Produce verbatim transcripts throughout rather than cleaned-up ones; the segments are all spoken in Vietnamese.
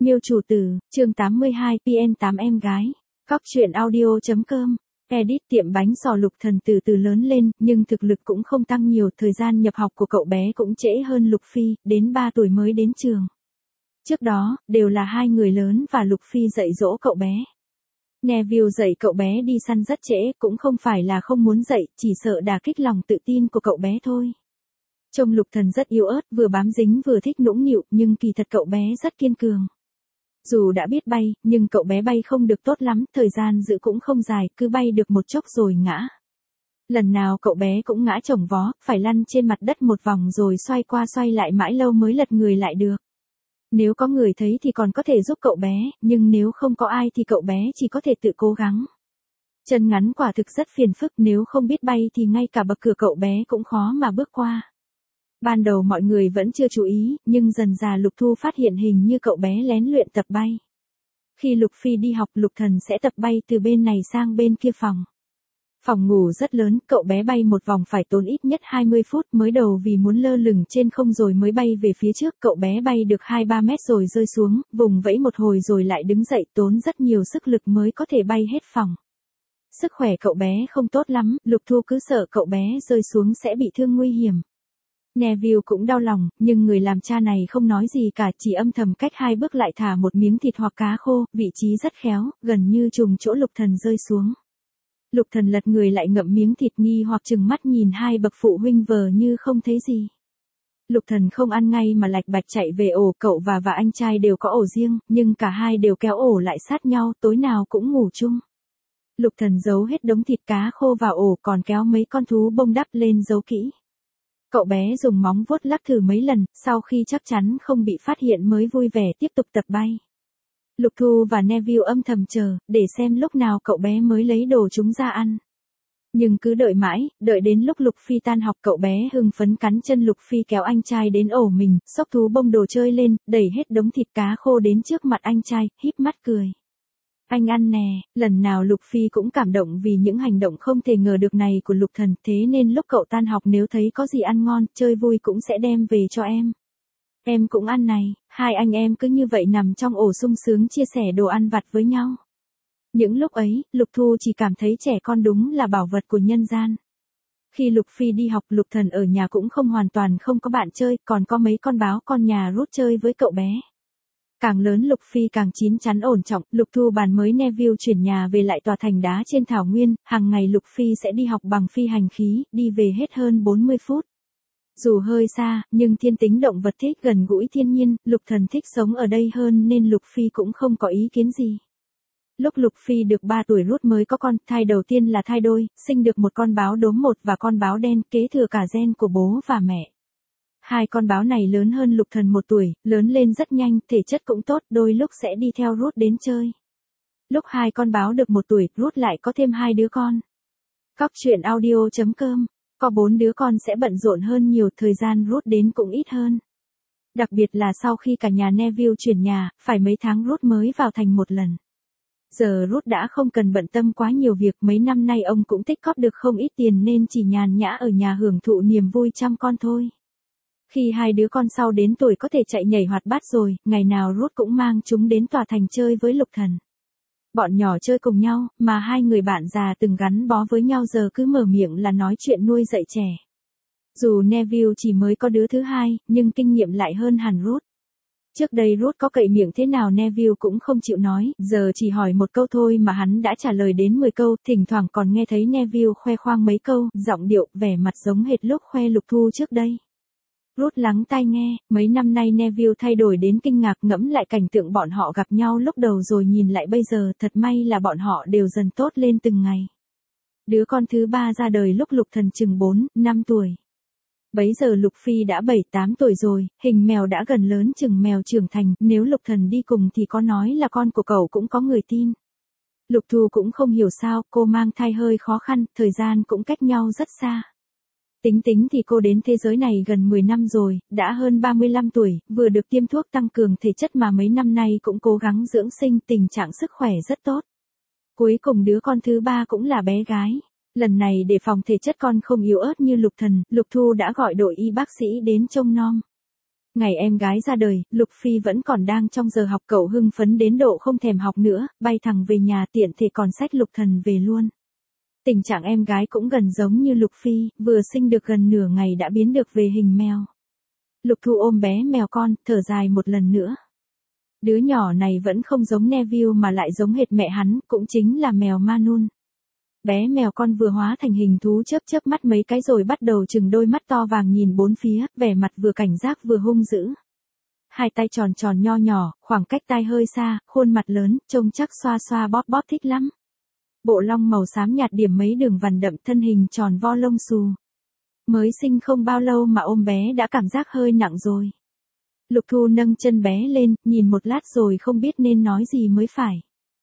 Miêu chủ tử, chương tám mươi hai, pê en tám em gái. Cóc truyện audio chấm com. Edit tiệm bánh sò Lục Thần từ từ lớn lên, nhưng thực lực cũng không tăng nhiều, thời gian nhập học của cậu bé cũng trễ hơn Lục Phi, đến ba tuổi mới đến trường. Trước đó, đều là hai người lớn và Lục Phi dạy dỗ cậu bé. Neville dạy cậu bé đi săn rất trễ, cũng không phải là không muốn dạy, chỉ sợ đả kích lòng tự tin của cậu bé thôi. Trông Lục Thần rất yếu ớt, vừa bám dính vừa thích nũng nịu, nhưng kỳ thật cậu bé rất kiên cường. Dù đã biết bay, nhưng cậu bé bay không được tốt lắm, thời gian giữ cũng không dài, cứ bay được một chốc rồi ngã. Lần nào cậu bé cũng ngã chồng vó, phải lăn trên mặt đất một vòng rồi xoay qua xoay lại mãi lâu mới lật người lại được. Nếu có người thấy thì còn có thể giúp cậu bé, nhưng nếu không có ai thì cậu bé chỉ có thể tự cố gắng. Chân ngắn quả thực rất phiền phức, nếu không biết bay thì ngay cả bậc cửa cậu bé cũng khó mà bước qua. Ban đầu mọi người vẫn chưa chú ý, nhưng dần dà Lục Thu phát hiện hình như cậu bé lén luyện tập bay. Khi Lục Phi đi học, Lục Thần sẽ tập bay từ bên này sang bên kia phòng. Phòng ngủ rất lớn, cậu bé bay một vòng phải tốn ít nhất hai mươi phút, mới đầu vì muốn lơ lửng trên không rồi mới bay về phía trước, cậu bé bay được hai ba mét rồi rơi xuống, vùng vẫy một hồi rồi lại đứng dậy, tốn rất nhiều sức lực mới có thể bay hết phòng. Sức khỏe cậu bé không tốt lắm, Lục Thu cứ sợ cậu bé rơi xuống sẽ bị thương nguy hiểm. Neville cũng đau lòng, nhưng người làm cha này không nói gì cả, chỉ âm thầm cách hai bước lại thả một miếng thịt hoặc cá khô, vị trí rất khéo, gần như trùng chỗ Lục Thần rơi xuống. Lục Thần lật người lại ngậm miếng thịt nghi hoặc chừng mắt nhìn hai bậc phụ huynh vờ như không thấy gì. Lục Thần không ăn ngay mà lạch bạch chạy về ổ, cậu và và anh trai đều có ổ riêng, nhưng cả hai đều kéo ổ lại sát nhau, tối nào cũng ngủ chung. Lục Thần giấu hết đống thịt cá khô vào ổ, còn kéo mấy con thú bông đắp lên giấu kỹ. Cậu bé dùng móng vuốt lắc thử mấy lần, sau khi chắc chắn không bị phát hiện mới vui vẻ tiếp tục tập bay. Lục Thu và Neville âm thầm chờ, để xem lúc nào cậu bé mới lấy đồ chúng ra ăn. Nhưng cứ đợi mãi, đợi đến lúc Lục Phi tan học, cậu bé hưng phấn cắn chân Lục Phi kéo anh trai đến ổ mình, xốc thú bông đồ chơi lên, đẩy hết đống thịt cá khô đến trước mặt anh trai, híp mắt cười. Anh ăn nè, lần nào Lục Phi cũng cảm động vì những hành động không thể ngờ được này của Lục Thần, thế nên lúc cậu tan học nếu thấy có gì ăn ngon, chơi vui cũng sẽ đem về cho em. Em cũng ăn này, hai anh em cứ như vậy nằm trong ổ sung sướng chia sẻ đồ ăn vặt với nhau. Những lúc ấy, Lục Thu chỉ cảm thấy trẻ con đúng là bảo vật của nhân gian. Khi Lục Phi đi học, Lục Thần ở nhà cũng không hoàn toàn không có bạn chơi, còn có mấy con báo con nhà rút chơi với cậu bé. Càng lớn Lục Phi càng chín chắn ổn trọng, Lục Thu bàn mới Neville chuyển nhà về lại tòa thành đá trên thảo nguyên, hàng ngày Lục Phi sẽ đi học bằng phi hành khí, đi về hết hơn bốn mươi phút. Dù hơi xa, nhưng thiên tính động vật thích gần gũi thiên nhiên, Lục Thần thích sống ở đây hơn nên Lục Phi cũng không có ý kiến gì. Lúc Lục Phi được ba tuổi Rút mới có con, thai đầu tiên là thai đôi, sinh được một con báo đốm một và con báo đen, kế thừa cả gen của bố và mẹ. Hai con báo này lớn hơn Lục Thần một tuổi, lớn lên rất nhanh, thể chất cũng tốt, đôi lúc sẽ đi theo Rút đến chơi. Lúc hai con báo được một tuổi, Rút lại có thêm hai đứa con. Cóc truyện audio chấm com. Có bốn đứa con sẽ bận rộn hơn nhiều, thời gian Rút đến cũng ít hơn. Đặc biệt là sau khi cả nhà Neville chuyển nhà, phải mấy tháng Rút mới vào thành một lần. Giờ Rút đã không cần bận tâm quá nhiều việc, mấy năm nay ông cũng tích cóp được không ít tiền nên chỉ nhàn nhã ở nhà hưởng thụ niềm vui chăm con thôi. Khi hai đứa con sau đến tuổi có thể chạy nhảy hoạt bát rồi, ngày nào Rút cũng mang chúng đến tòa thành chơi với Lục Thần. Bọn nhỏ chơi cùng nhau, mà hai người bạn già từng gắn bó với nhau giờ cứ mở miệng là nói chuyện nuôi dạy trẻ. Dù Neville chỉ mới có đứa thứ hai, nhưng kinh nghiệm lại hơn hẳn Rút. Trước đây Rút có cậy miệng thế nào Neville cũng không chịu nói, giờ chỉ hỏi một câu thôi mà hắn đã trả lời đến mười câu, thỉnh thoảng còn nghe thấy Neville khoe khoang mấy câu, giọng điệu, vẻ mặt giống hệt lúc khoe Lục Thu trước đây. Rút lắng tai nghe, mấy năm nay Neville thay đổi đến kinh ngạc, ngẫm lại cảnh tượng bọn họ gặp nhau lúc đầu rồi nhìn lại bây giờ, thật may là bọn họ đều dần tốt lên từng ngày. Đứa con thứ ba ra đời lúc Lục Thần chừng bốn, năm tuổi. Bấy giờ Lục Phi đã bảy, tám tuổi rồi, hình mèo đã gần lớn chừng mèo trưởng thành, nếu Lục Thần đi cùng thì có nói là con của cậu cũng có người tin. Lục Thu cũng không hiểu sao, cô mang thai hơi khó khăn, thời gian cũng cách nhau rất xa. Tính tính thì cô đến thế giới này gần mười năm rồi, đã hơn ba mươi lăm tuổi, vừa được tiêm thuốc tăng cường thể chất mà mấy năm nay cũng cố gắng dưỡng sinh, tình trạng sức khỏe rất tốt. Cuối cùng đứa con thứ ba cũng là bé gái. Lần này để phòng thể chất con không yếu ớt như Lục Thần, Lục Thu đã gọi đội y bác sĩ đến trông nom. Ngày em gái ra đời, Lục Phi vẫn còn đang trong giờ học, cậu hưng phấn đến độ không thèm học nữa, bay thẳng về nhà tiện thể còn xách Lục Thần về luôn. Tình trạng em gái cũng gần giống như Lục Phi, vừa sinh được gần nửa ngày đã biến được về hình mèo. Lục Thu ôm bé mèo con, thở dài một lần nữa. Đứa nhỏ này vẫn không giống Neville mà lại giống hệt mẹ hắn, cũng chính là mèo Manun. Bé mèo con vừa hóa thành hình thú chớp chớp mắt mấy cái rồi bắt đầu trừng đôi mắt to vàng nhìn bốn phía, vẻ mặt vừa cảnh giác vừa hung dữ. Hai tay tròn tròn nho nhỏ, khoảng cách tai hơi xa, khuôn mặt lớn, trông chắc xoa xoa bóp bóp thích lắm. Bộ lông màu xám nhạt điểm mấy đường vằn đậm, thân hình tròn vo lông xù. Mới sinh không bao lâu mà ôm bé đã cảm giác hơi nặng rồi. Lục Thu nâng chân bé lên, nhìn một lát rồi không biết nên nói gì mới phải.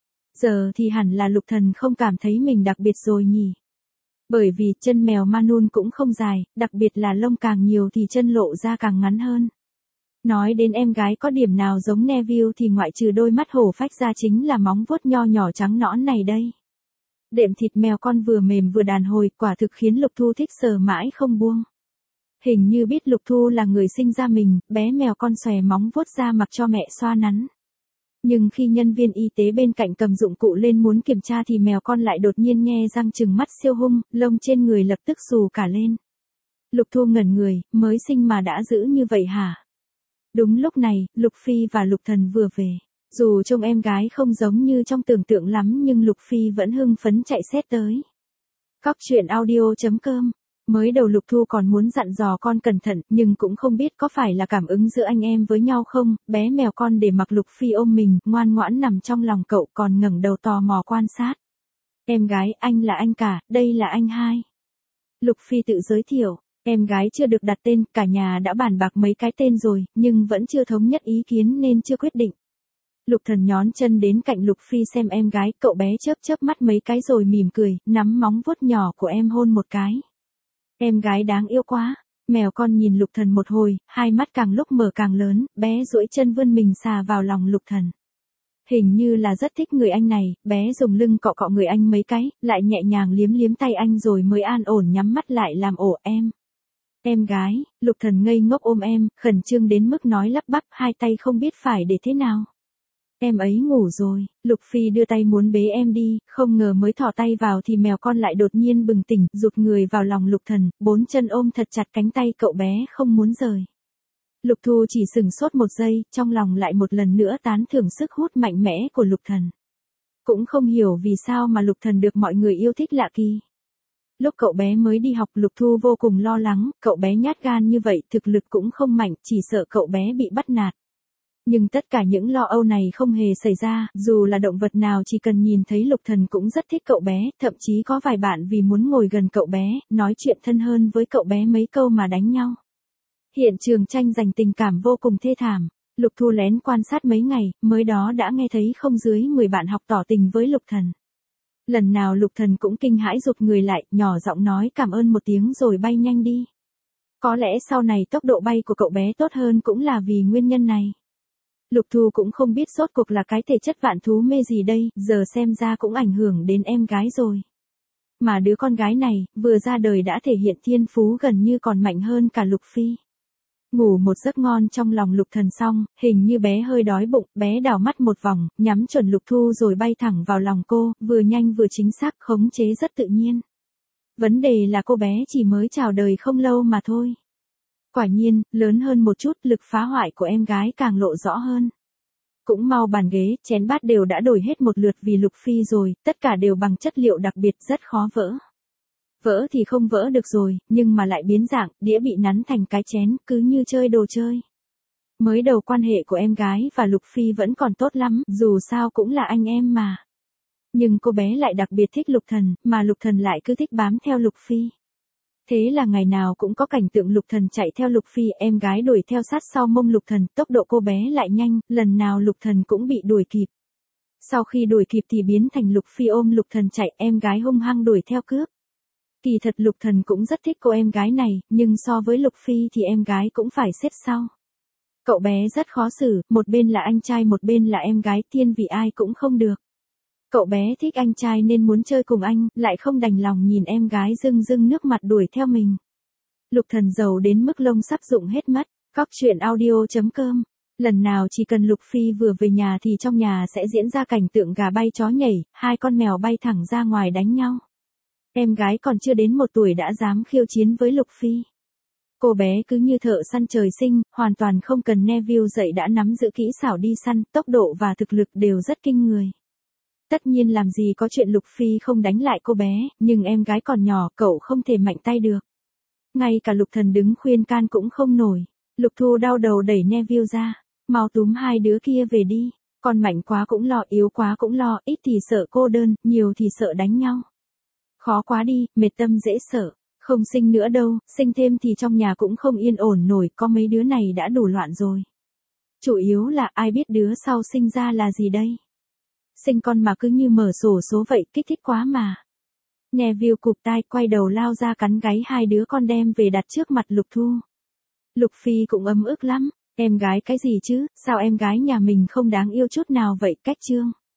Giờ thì hẳn là Lục Thần không cảm thấy mình đặc biệt rồi nhỉ. Bởi vì chân mèo Manun cũng không dài, đặc biệt là lông càng nhiều thì chân lộ ra càng ngắn hơn. Nói đến em gái có điểm nào giống Neville thì ngoại trừ đôi mắt hổ phách ra chính là móng vuốt nho nhỏ trắng nõn này đây. Đệm thịt mèo con vừa mềm vừa đàn hồi, quả thực khiến Lục Thu thích sờ mãi không buông. Hình như biết Lục Thu là người sinh ra mình, bé mèo con xòe móng vuốt ra mặc cho mẹ xoa nắn. Nhưng khi nhân viên y tế bên cạnh cầm dụng cụ lên muốn kiểm tra thì mèo con lại đột nhiên nhe răng trừng mắt siêu hung, lông trên người lập tức xù cả lên. Lục Thu ngẩn người, mới sinh mà đã dữ như vậy hả? Đúng lúc này, Lục Phi và Lục Thần vừa về. Dù trông em gái không giống như trong tưởng tượng lắm nhưng Lục Phi vẫn hưng phấn chạy xét tới. Cóc truyện audio chấm com. Mới đầu Lục Thu còn muốn dặn dò con cẩn thận, nhưng cũng không biết có phải là cảm ứng giữa anh em với nhau không, bé mèo con để mặc Lục Phi ôm mình, ngoan ngoãn nằm trong lòng cậu còn ngẩng đầu tò mò quan sát. Em gái, anh là anh cả, đây là anh hai. Lục Phi tự giới thiệu, em gái chưa được đặt tên, cả nhà đã bàn bạc mấy cái tên rồi, nhưng vẫn chưa thống nhất ý kiến nên chưa quyết định. Lục Thần nhón chân đến cạnh Lục Phi xem em gái, cậu bé chớp chớp mắt mấy cái rồi mỉm cười, nắm móng vuốt nhỏ của em hôn một cái. Em gái đáng yêu quá. Mèo con nhìn Lục Thần một hồi, hai mắt càng lúc mở càng lớn, bé duỗi chân vươn mình xà vào lòng Lục Thần. Hình như là rất thích người anh này, bé dùng lưng cọ cọ người anh mấy cái, lại nhẹ nhàng liếm liếm tay anh rồi mới an ổn nhắm mắt lại làm ổ em. Em gái, Lục Thần ngây ngốc ôm em, khẩn trương đến mức nói lắp bắp, hai tay không biết phải để thế nào. Em ấy ngủ rồi, Lục Phi đưa tay muốn bế em đi, không ngờ mới thò tay vào thì mèo con lại đột nhiên bừng tỉnh, rụt người vào lòng Lục Thần, bốn chân ôm thật chặt cánh tay cậu bé không muốn rời. Lục Thu chỉ sừng sốt một giây, trong lòng lại một lần nữa tán thưởng sức hút mạnh mẽ của Lục Thần. Cũng không hiểu vì sao mà Lục Thần được mọi người yêu thích lạ kỳ. Lúc cậu bé mới đi học Lục Thu vô cùng lo lắng, cậu bé nhát gan như vậy, thực lực cũng không mạnh, chỉ sợ cậu bé bị bắt nạt. Nhưng tất cả những lo âu này không hề xảy ra, dù là động vật nào chỉ cần nhìn thấy Lục Thần cũng rất thích cậu bé, thậm chí có vài bạn vì muốn ngồi gần cậu bé, nói chuyện thân hơn với cậu bé mấy câu mà đánh nhau. Hiện trường tranh giành tình cảm vô cùng thê thảm. Lục Thu lén quan sát mấy ngày, mới đó đã nghe thấy không dưới mười bạn học tỏ tình với Lục Thần. Lần nào Lục Thần cũng kinh hãi rụt người lại, nhỏ giọng nói cảm ơn một tiếng rồi bay nhanh đi. Có lẽ sau này tốc độ bay của cậu bé tốt hơn cũng là vì nguyên nhân này. Lục Thu cũng không biết rốt cuộc là cái thể chất vạn thú mê gì đây, giờ xem ra cũng ảnh hưởng đến em gái rồi. Mà đứa con gái này, vừa ra đời đã thể hiện thiên phú gần như còn mạnh hơn cả Lục Phi. Ngủ một giấc ngon trong lòng Lục Thần xong, hình như bé hơi đói bụng, bé đảo mắt một vòng, nhắm chuẩn Lục Thu rồi bay thẳng vào lòng cô, vừa nhanh vừa chính xác, khống chế rất tự nhiên. Vấn đề là cô bé chỉ mới chào đời không lâu mà thôi. Quả nhiên, lớn hơn một chút, lực phá hoại của em gái càng lộ rõ hơn. Cũng mau bàn ghế, chén bát đều đã đổi hết một lượt vì Lục Phi rồi, tất cả đều bằng chất liệu đặc biệt rất khó vỡ. Vỡ thì không vỡ được rồi, nhưng mà lại biến dạng, đĩa bị nắn thành cái chén, cứ như chơi đồ chơi. Mới đầu quan hệ của em gái và Lục Phi vẫn còn tốt lắm, dù sao cũng là anh em mà. Nhưng cô bé lại đặc biệt thích Lục Thần, mà Lục Thần lại cứ thích bám theo Lục Phi. Thế là ngày nào cũng có cảnh tượng Lục Thần chạy theo Lục Phi, em gái đuổi theo sát sau mông Lục Thần, tốc độ cô bé lại nhanh, lần nào Lục Thần cũng bị đuổi kịp. Sau khi đuổi kịp thì biến thành Lục Phi ôm Lục Thần chạy, em gái hung hăng đuổi theo cướp. Kỳ thật Lục Thần cũng rất thích cô em gái này, nhưng so với Lục Phi thì em gái cũng phải xếp sau. Cậu bé rất khó xử, một bên là anh trai một bên là em gái, thiên vị ai cũng không được. Cậu bé thích anh trai nên muốn chơi cùng anh, lại không đành lòng nhìn em gái rưng rưng nước mặt đuổi theo mình. Lục Thần giàu đến mức lông sắp rụng hết mất. Cóc truyện audio chấm com. Lần nào chỉ cần Lục Phi vừa về nhà thì trong nhà sẽ diễn ra cảnh tượng gà bay chó nhảy, hai con mèo bay thẳng ra ngoài đánh nhau. Em gái còn chưa đến một tuổi đã dám khiêu chiến với Lục Phi. Cô bé cứ như thợ săn trời sinh, hoàn toàn không cần Neville dạy đã nắm giữ kỹ xảo đi săn, tốc độ và thực lực đều rất kinh người. Tất nhiên làm gì có chuyện Lục Phi không đánh lại cô bé, nhưng em gái còn nhỏ, cậu không thể mạnh tay được. Ngay cả Lục Thần đứng khuyên can cũng không nổi. Lục Thu đau đầu đẩy Neville ra, mau túm hai đứa kia về đi, con mạnh quá cũng lo, yếu quá cũng lo, ít thì sợ cô đơn, nhiều thì sợ đánh nhau. Khó quá đi, mệt tâm dễ sợ, không sinh nữa đâu, sinh thêm thì trong nhà cũng không yên ổn nổi, có mấy đứa này đã đủ loạn rồi. Chủ yếu là ai biết đứa sau sinh ra là gì đây? Sinh con mà cứ như mở sổ số vậy, kích thích quá mà. Neville cụp tai, quay đầu lao ra cắn gáy hai đứa con đem về đặt trước mặt Lục Thu. Lục Phi cũng ấm ức lắm, em gái cái gì chứ, sao em gái nhà mình không đáng yêu chút nào vậy, cách trương.